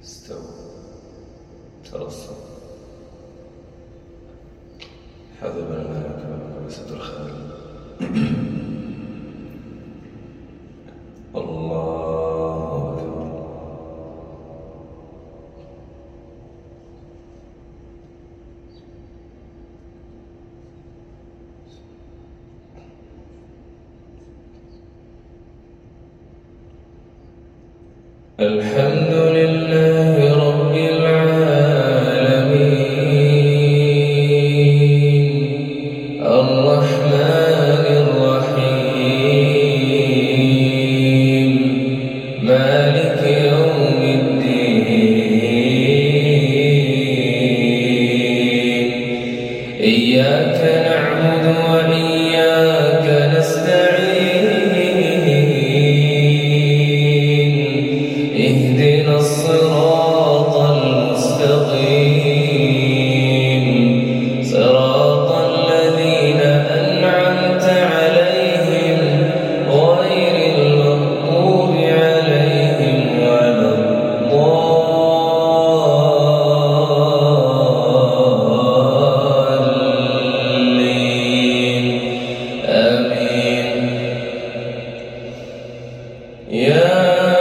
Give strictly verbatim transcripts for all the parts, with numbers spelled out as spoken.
استووا ترصوا حذب الملك والمقبسة الخيل الله أكبر. الحمد لله رب العالمين الرحمن الرحيم مالك يوم الدين إياك نعبد وإياك نستعين اهدنا الصراط المستقيم صراط الذين أنعمت عليهم غير المغضوب عليهم ولا الضالين آمين. يا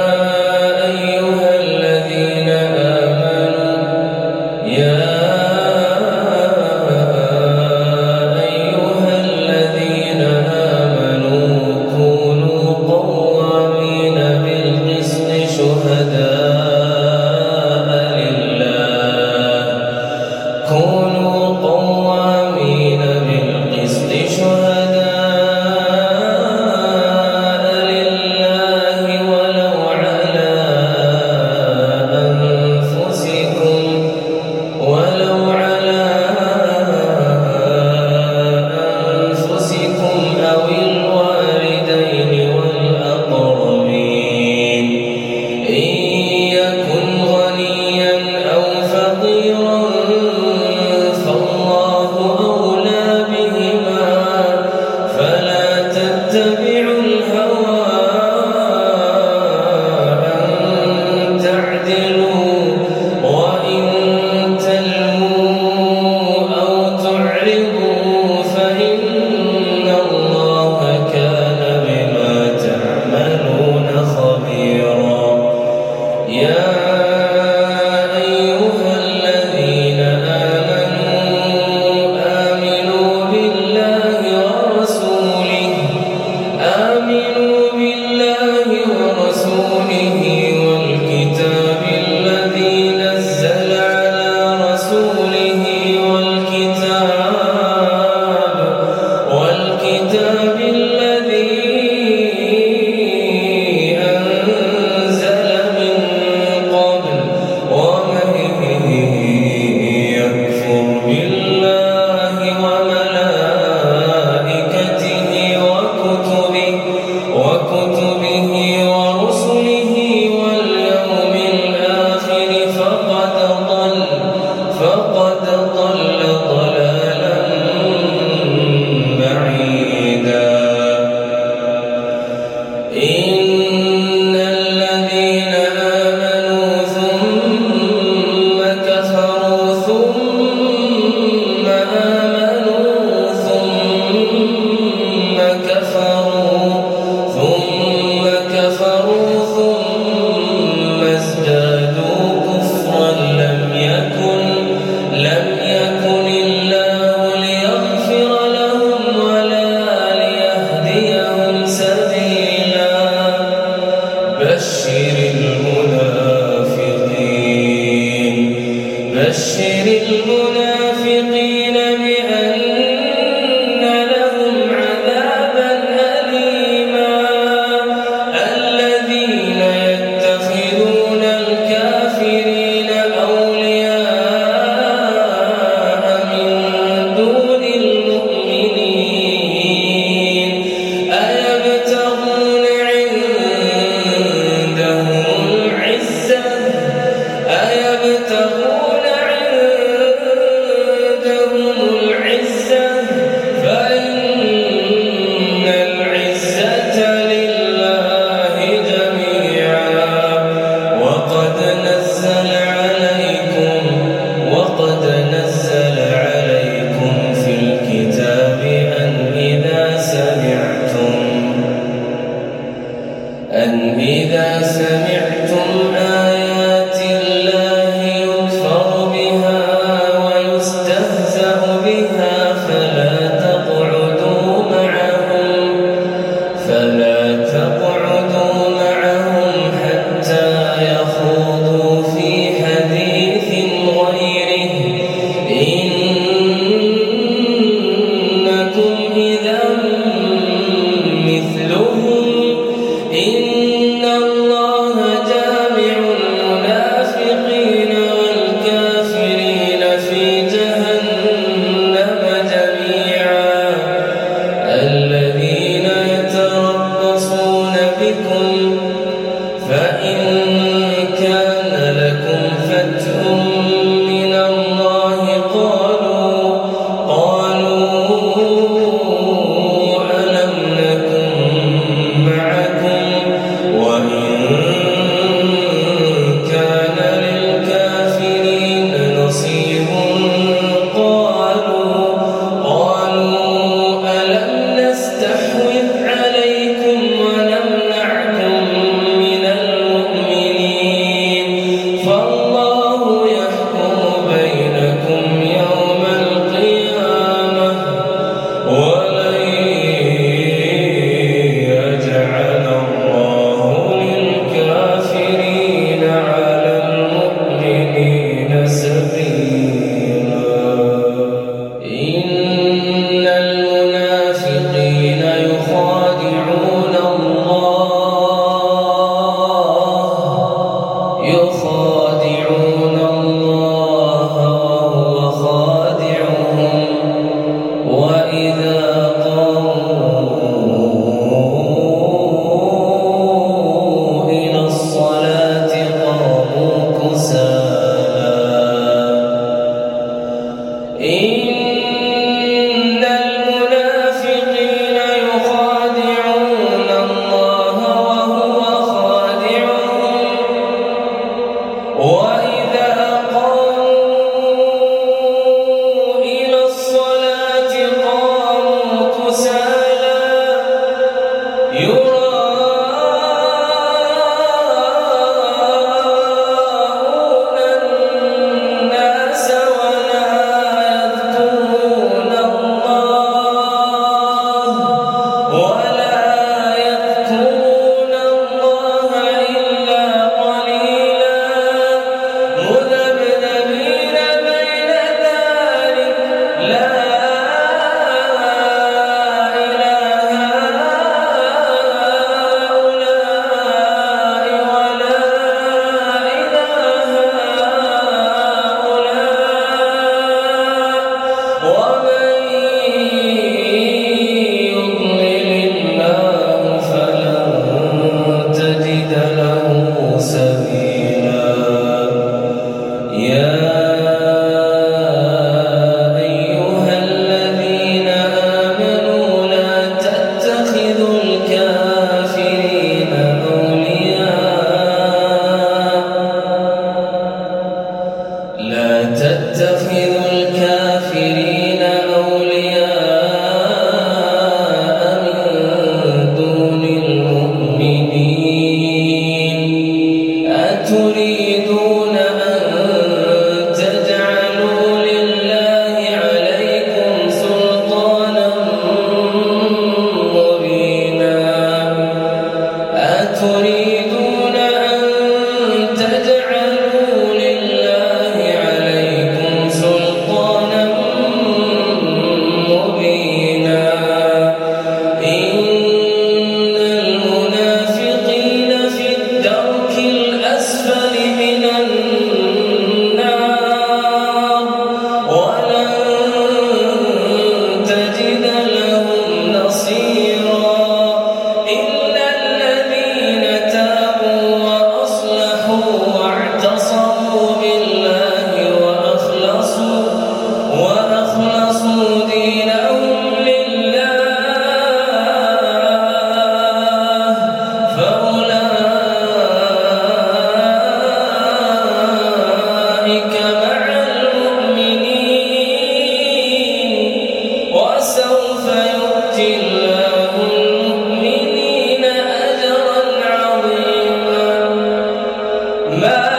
بشر المنافقين بأن لهم عذابا أليما الذين يتخذون الكافرين أولياء من دون المؤمنين أيبتغون عندهم العزة أيبتغون السلام وإذا قاموا إلى الصلاة قاموا كسالى يراءون الناس ولا يذكرون الله ولا يذكرون الله إلا قليلا مذبذبين بين ذلك لا تتخذوا الكافرين أولياء من دون المؤمنين أتريدون أن تجعلوا لله عليكم سلطانا مبينا أتريدون أن تجعلوا لله عليكم سلطانا مبينا إن المنافقين في الدرك الأسفل من النار ولن تجد لهم نصيرا إلا الذين تابوا وأصلحوا واعتصموا بالله وأخلصوا وأخلصوا دينهم لله فأولئك مع المؤمنين وسوف يؤتي الله المؤمنين أجرا عظيما ما